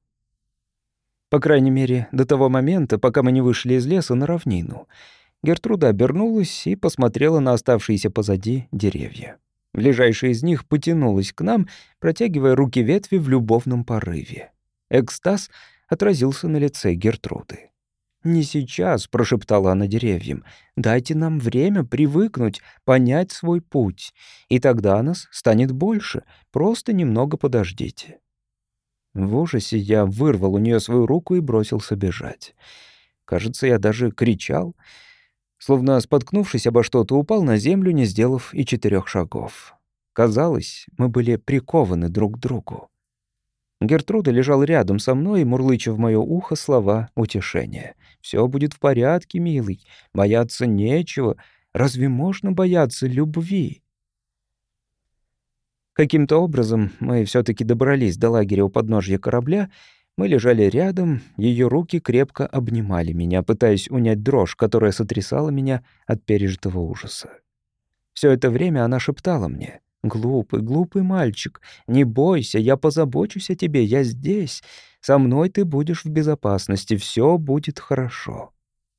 По крайней мере, до того момента, пока мы не вышли из леса на равнину. Гертруда обернулась и посмотрела на оставшиеся позади деревья. Ближайшая из них потянулась к нам, протягивая руки ветви в любовном порыве. Экстаз отразился на лице Гертруды. «Не сейчас», — прошептала она деревьям. «Дайте нам время привыкнуть, понять свой путь. И тогда нас станет больше. Просто немного подождите». В ужасе я вырвал у нее свою руку и бросился бежать. Кажется, я даже кричал. Словно споткнувшись обо что-то, упал на землю, не сделав и 4 шагов. Казалось, мы были прикованы друг к другу. Гертруда лежала рядом со мной, мурлыча в моё ухо слова утешения. «Всё будет в порядке, милый. Бояться нечего. Разве можно бояться любви?» Каким-то образом мы всё-таки добрались до лагеря у подножья корабля. Мы лежали рядом, её руки крепко обнимали меня, пытаясь унять дрожь, которая сотрясала меня от пережитого ужаса. Всё это время она шептала мне: «Глупый, глупый мальчик, не бойся, я позабочусь о тебе, я здесь. Со мной ты будешь в безопасности, всё будет хорошо».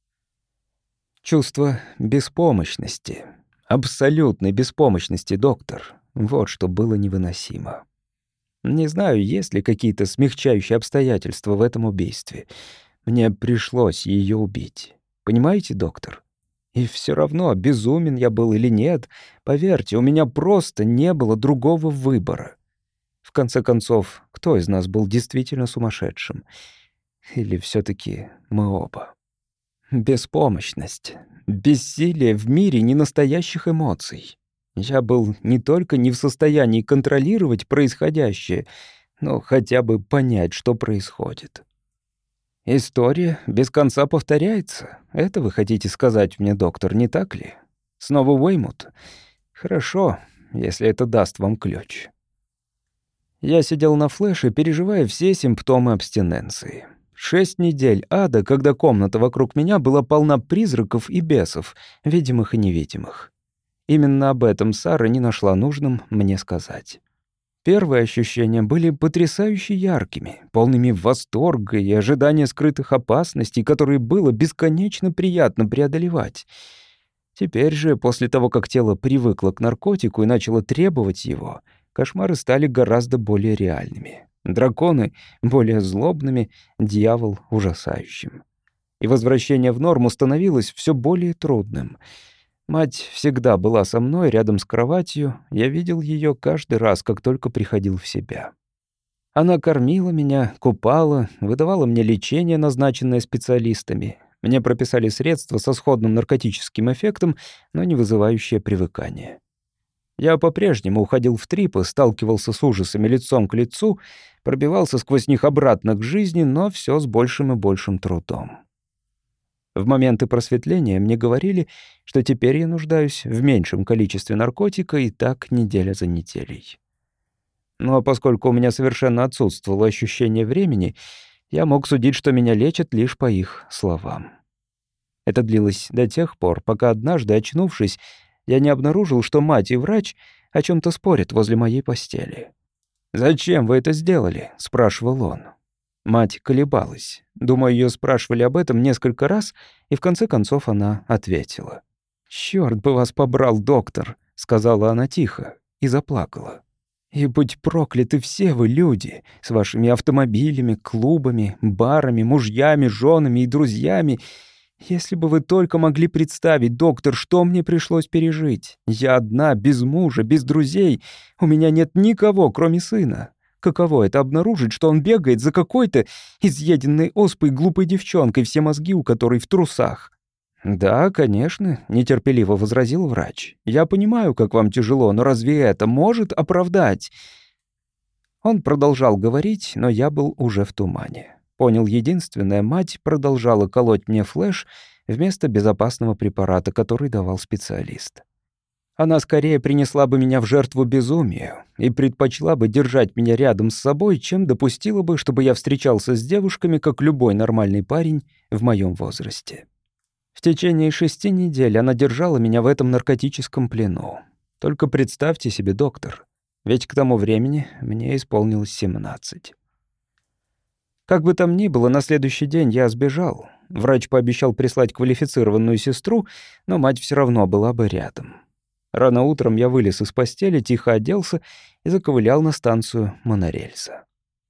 Чувство беспомощности, абсолютной беспомощности, доктор. Вот что было невыносимо. Не знаю, есть ли какие-то смягчающие обстоятельства в этом убийстве. Мне пришлось её убить. Понимаете, доктор? И всё равно, безумен я был или нет, поверьте, у меня просто не было другого выбора. В конце концов, кто из нас был действительно сумасшедшим? Или всё-таки мы оба? Беспомощность, бессилие в мире ненастоящих эмоций. Я был не только не в состоянии контролировать происходящее, но хотя бы понять, что происходит. История без конца повторяется. Это вы хотите сказать мне, доктор, не так ли? Снова Уэймут? Хорошо, если это даст вам ключ. Я сидел на флеше, переживая все симптомы абстиненции. 6 недель ада, когда комната вокруг меня была полна призраков и бесов, видимых и невидимых. Именно об этом Сара не нашла нужным мне сказать. Первые ощущения были потрясающе яркими, полными восторга и ожидания скрытых опасностей, которые было бесконечно приятно преодолевать. Теперь же, после того, как тело привыкло к наркотику и начало требовать его, кошмары стали гораздо более реальными. Драконы — более злобными, дьявол — ужасающим. И возвращение в норму становилось все более трудным. Мать всегда была со мной рядом с кроватью, я видел ее каждый раз, как только приходил в себя. Она кормила меня, купала, выдавала мне лечение, назначенное специалистами. Мне прописали средства со сходным наркотическим эффектом, но не вызывающее привыкание. Я по-прежнему уходил в трипы, сталкивался с ужасами лицом к лицу, пробивался сквозь них обратно к жизни, но все с большим и большим трудом. В моменты просветления мне говорили, что теперь я нуждаюсь в меньшем количестве наркотика, и так неделя за неделей. Но поскольку у меня совершенно отсутствовало ощущение времени, Я мог судить, что меня лечат лишь по их словам. Это длилось до тех пор, пока однажды, очнувшись, я не обнаружил, что мать и врач о чем то спорят возле моей постели. «Зачем вы это сделали?» — спрашивал он. Мать колебалась. Думаю, ее спрашивали об этом несколько раз, и в конце концов она ответила. «Чёрт бы вас побрал, доктор», — сказала она тихо и заплакала. «И будь прокляты все вы, люди, с вашими автомобилями, клубами, барами, мужьями, женами и друзьями. Если бы вы только могли представить, доктор, что мне пришлось пережить. Я одна, без мужа, без друзей. У меня нет никого, кроме сына. Каково это обнаружить, что он бегает за какой-то изъеденной оспой глупой девчонкой, все мозги у которой в трусах?» «Да, конечно», — нетерпеливо возразил врач. «Я понимаю, как вам тяжело, но разве это может оправдать?» Он продолжал говорить, но я был уже в тумане. Понял единственное, мать продолжала колоть мне флэш вместо безопасного препарата, который давал специалист. Она скорее принесла бы меня в жертву безумию и предпочла бы держать меня рядом с собой, чем допустила бы, чтобы я встречался с девушками, как любой нормальный парень в моем возрасте. В течение 6 недель она держала меня в этом наркотическом плену. Только представьте себе, доктор, ведь к тому времени мне исполнилось 17. Как бы там ни было, на следующий день я сбежал. Врач пообещал прислать квалифицированную сестру, но мать все равно была бы рядом. Рано утром я вылез из постели, тихо оделся и заковылял на станцию монорельса.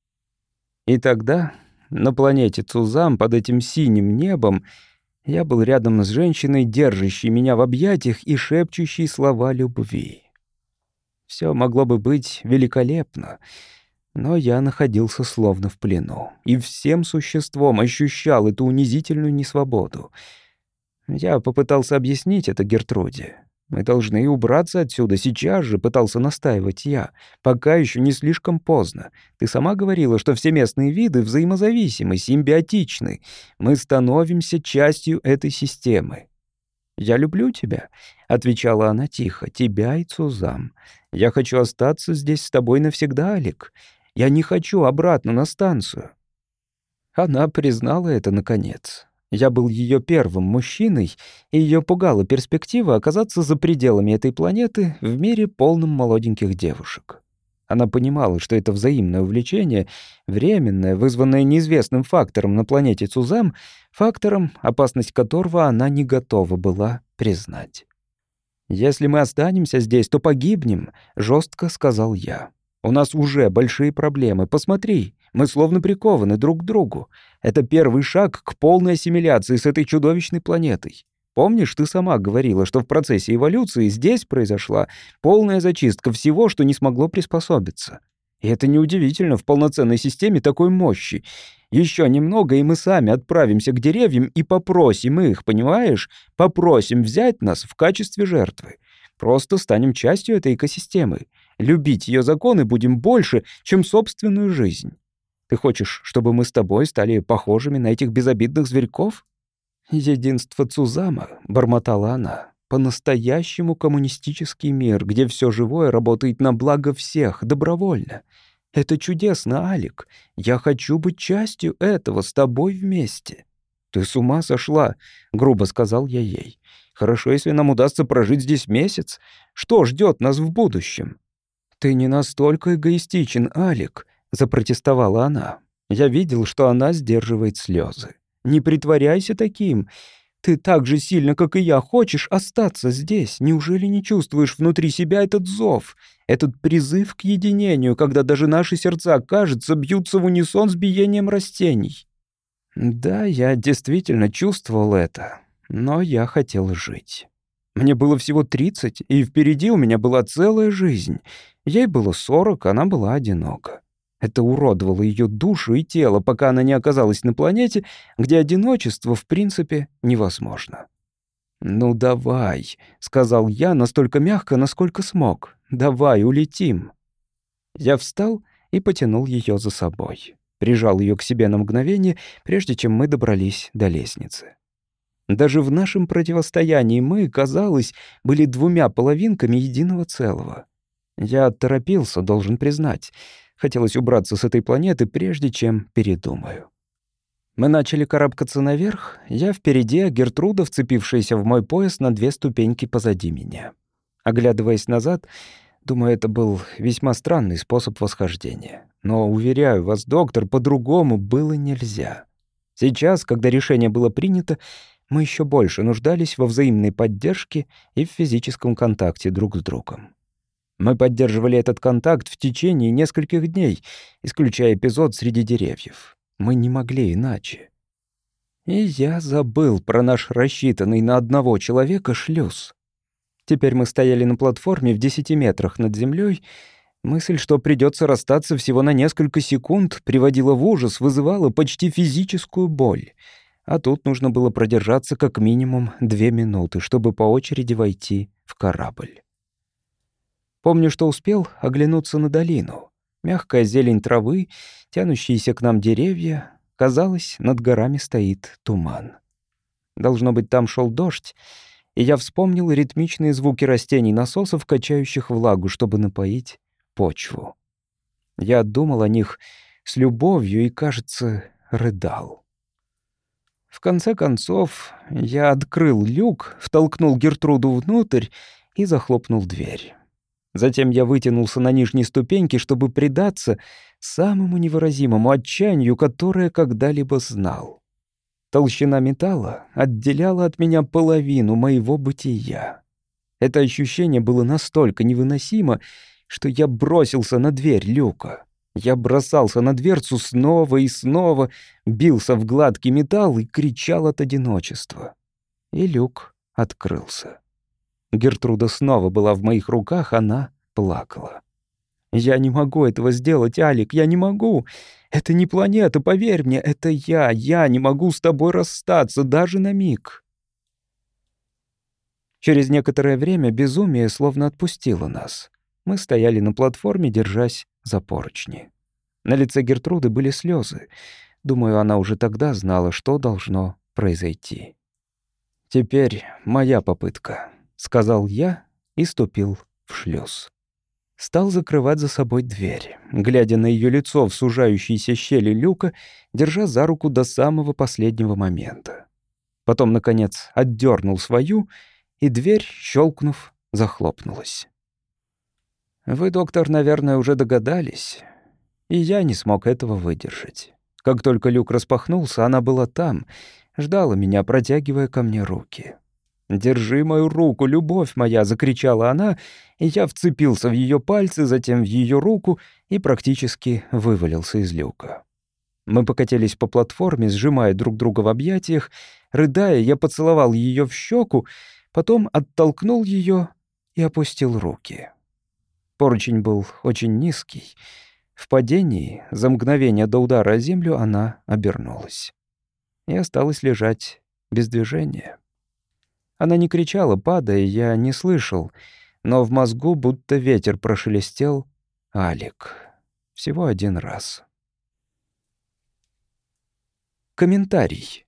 И тогда на планете Цузам под этим синим небом я был рядом с женщиной, держащей меня в объятиях и шепчущей слова любви. Все могло бы быть великолепно, но я находился словно в плену и всем существом ощущал эту унизительную несвободу. Я попытался объяснить это Гертруде. «Мы должны убраться отсюда сейчас же», — пытался настаивать я. «Пока еще не слишком поздно. Ты сама говорила, что все местные виды взаимозависимы, симбиотичны. Мы становимся частью этой системы». «Я люблю тебя», — отвечала она тихо, — «тебя и Цузам. Я хочу остаться здесь с тобой навсегда, Алик. Я не хочу обратно на станцию». Она признала это наконец. Я был ее первым мужчиной, и ее пугала перспектива оказаться за пределами этой планеты в мире, полном молоденьких девушек. Она понимала, что это взаимное увлечение, временное, вызванное неизвестным фактором на планете Цузам, фактором, опасность которого она не готова была признать. «Если мы останемся здесь, то погибнем», — жестко сказал я. «У нас уже большие проблемы. Посмотри, мы словно прикованы друг к другу. Это первый шаг к полной ассимиляции с этой чудовищной планетой. Помнишь, ты сама говорила, что в процессе эволюции здесь произошла полная зачистка всего, что не смогло приспособиться? И это неудивительно в полноценной системе такой мощи. Еще немного, и мы сами отправимся к деревьям и попросим их, понимаешь? Попросим взять нас в качестве жертвы. Просто станем частью этой экосистемы. Любить ее законы будем больше, чем собственную жизнь. Ты хочешь, чтобы мы с тобой стали похожими на этих безобидных зверьков?» «Единство Цузама», — бормотала она, — «по-настоящему коммунистический мир, где все живое работает на благо всех, добровольно. Это чудесно, Алик. Я хочу быть частью этого с тобой вместе». «Ты с ума сошла», — грубо сказал я ей. «Хорошо, если нам удастся прожить здесь месяц. Что ждет нас в будущем?» «Ты не настолько эгоистичен, Алик», — запротестовала она. Я видел, что она сдерживает слезы. «Не притворяйся таким. Ты так же сильно, как и я, хочешь остаться здесь. Неужели не чувствуешь внутри себя этот зов, этот призыв к единению, когда даже наши сердца, кажется, бьются в унисон с биением растений?» Да, я действительно чувствовал это, но я хотел жить. Мне было всего 30, и впереди у меня была целая жизнь. Ей было 40, она была одинока. Это уродовало ее душу и тело, пока она не оказалась на планете, где одиночество, в принципе, невозможно. «Ну давай», — сказал я настолько мягко, насколько смог. «Давай, улетим». Я встал и потянул ее за собой. Прижал ее к себе на мгновение, прежде чем мы добрались до лестницы. Даже в нашем противостоянии мы, казалось, были двумя половинками единого целого. Я торопился, должен признать. Хотелось убраться с этой планеты, прежде чем передумаю. Мы начали карабкаться наверх, я впереди, а Гертруда, вцепившаяся в мой пояс, на 2 ступеньки позади меня. Оглядываясь назад, думаю, это был весьма странный способ восхождения. Но, уверяю вас, доктор, по-другому было нельзя. Сейчас, когда решение было принято, мы еще больше нуждались во взаимной поддержке и в физическом контакте друг с другом. Мы поддерживали этот контакт в течение нескольких дней, исключая эпизод среди деревьев. Мы не могли иначе. И я забыл про наш рассчитанный на одного человека шлюз. Теперь мы стояли на платформе в 10 метрах над землей. Мысль, что придется расстаться всего на несколько секунд, приводила в ужас, вызывала почти физическую боль. А тут нужно было продержаться как минимум 2 минуты, чтобы по очереди войти в корабль. Помню, что успел оглянуться на долину. Мягкая зелень травы, тянущиеся к нам деревья. Казалось, над горами стоит туман. Должно быть, там шел дождь, и я вспомнил ритмичные звуки растений-насосов, качающих влагу, чтобы напоить почву. Я думал о них с любовью и, кажется, рыдал. В конце концов, я открыл люк, втолкнул Гертруду внутрь и захлопнул дверь. Затем я вытянулся на нижней ступеньке, чтобы предаться самому невыразимому отчаянию, которое когда-либо знал. Толщина металла отделяла от меня половину моего бытия. Это ощущение было настолько невыносимо, что я бросился на дверь люка. Я бросался на дверцу снова и снова, бился в гладкий металл и кричал от одиночества. И люк открылся. Гертруда снова была в моих руках, она плакала. «Я не могу этого сделать, Алик, я не могу. Это не планета, поверь мне, это я не могу с тобой расстаться даже на миг». Через некоторое время безумие словно отпустило нас. Мы стояли на платформе, держась за поручни. На лице Гертруды были слезы. Думаю, она уже тогда знала, что должно произойти. «Теперь моя попытка», — сказал я и ступил в шлюз. Стал закрывать за собой дверь, глядя на ее лицо в сужающейся щели люка, держа за руку до самого последнего момента. Потом, наконец, отдернул свою, и дверь, щелкнув, захлопнулась. Вы, доктор, наверное, уже догадались, и я не смог этого выдержать. Как только люк распахнулся, она была там, ждала меня, протягивая ко мне руки. «Держи мою руку, любовь моя!» — закричала она, и я вцепился в ее пальцы, затем в ее руку и практически вывалился из люка. Мы покатились по платформе, сжимая друг друга в объятиях. Рыдая, я поцеловал ее в щеку, потом оттолкнул ее и опустил руки. Поручень был очень низкий. В падении, за мгновение до удара о землю, она обернулась. И осталась лежать без движения. Она не кричала, падая, я не слышал, но в мозгу будто ветер прошелестел. «Алик». Всего один раз. Комментарий.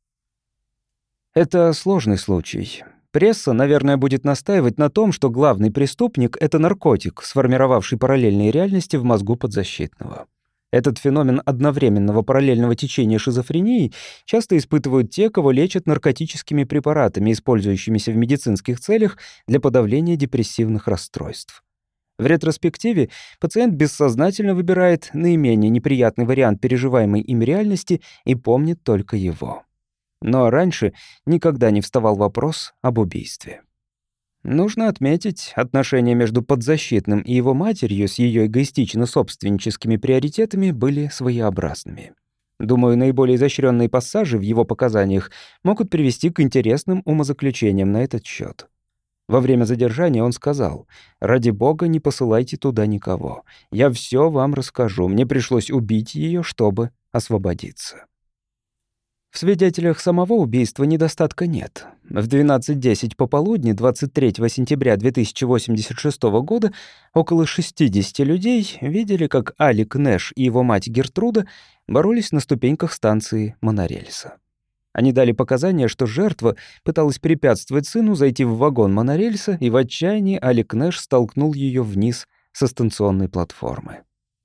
Это сложный случай. Пресса, наверное, будет настаивать на том, что главный преступник — это наркотик, сформировавший параллельные реальности в мозгу подзащитного. Этот феномен одновременного параллельного течения шизофрении часто испытывают те, кого лечат наркотическими препаратами, использующимися в медицинских целях для подавления депрессивных расстройств. В ретроспективе пациент бессознательно выбирает наименее неприятный вариант переживаемой им реальности и помнит только его. Но раньше никогда не вставал вопрос об убийстве. Нужно отметить, отношения между подзащитным и его матерью с ее эгоистично-собственническими приоритетами были своеобразными. Думаю, наиболее изощренные пассажи в его показаниях могут привести к интересным умозаключениям на этот счет. Во время задержания он сказал: «Ради бога, не посылайте туда никого. Я все вам расскажу. Мне пришлось убить ее, чтобы освободиться». В свидетелях самого убийства недостатка нет. В 12:10 пополудни 23 сентября 2086 года около 60 людей видели, как Алик Нэш и его мать Гертруда боролись на ступеньках станции монорельса. Они дали показания, что жертва пыталась препятствовать сыну зайти в вагон монорельса, и в отчаянии Алик Нэш столкнул ее вниз со станционной платформы.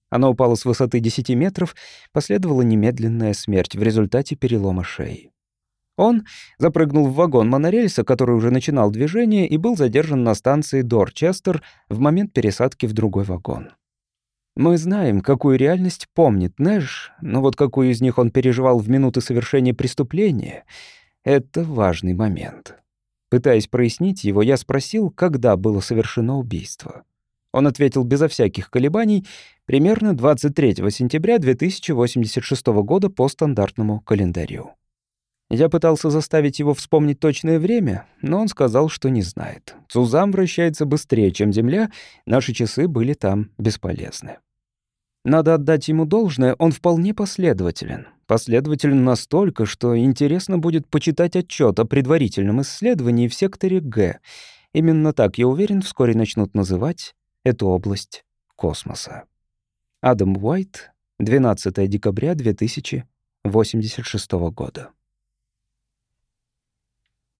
Она упала с высоты 10 метров, последовала немедленная смерть в результате перелома шеи. Он запрыгнул в вагон монорельса, который уже начинал движение, и был задержан на станции Дорчестер в момент пересадки в другой вагон. Мы знаем, какую реальность помнит Нэш, но вот какую из них он переживал в минуты совершения преступления — это важный момент. Пытаясь прояснить его, я спросил, когда было совершено убийство. Он ответил безо всяких колебаний, примерно 23 сентября 2086 года по стандартному календарю. Я пытался заставить его вспомнить точное время, но он сказал, что не знает. Цузам вращается быстрее, чем Земля, наши часы были там бесполезны. Надо отдать ему должное, он вполне последователен. Последователен настолько, что интересно будет почитать отчет о предварительном исследовании в секторе Г. Именно так, я уверен, вскоре начнут называть эту область космоса. Адам Уайт, 12 декабря 2086 года.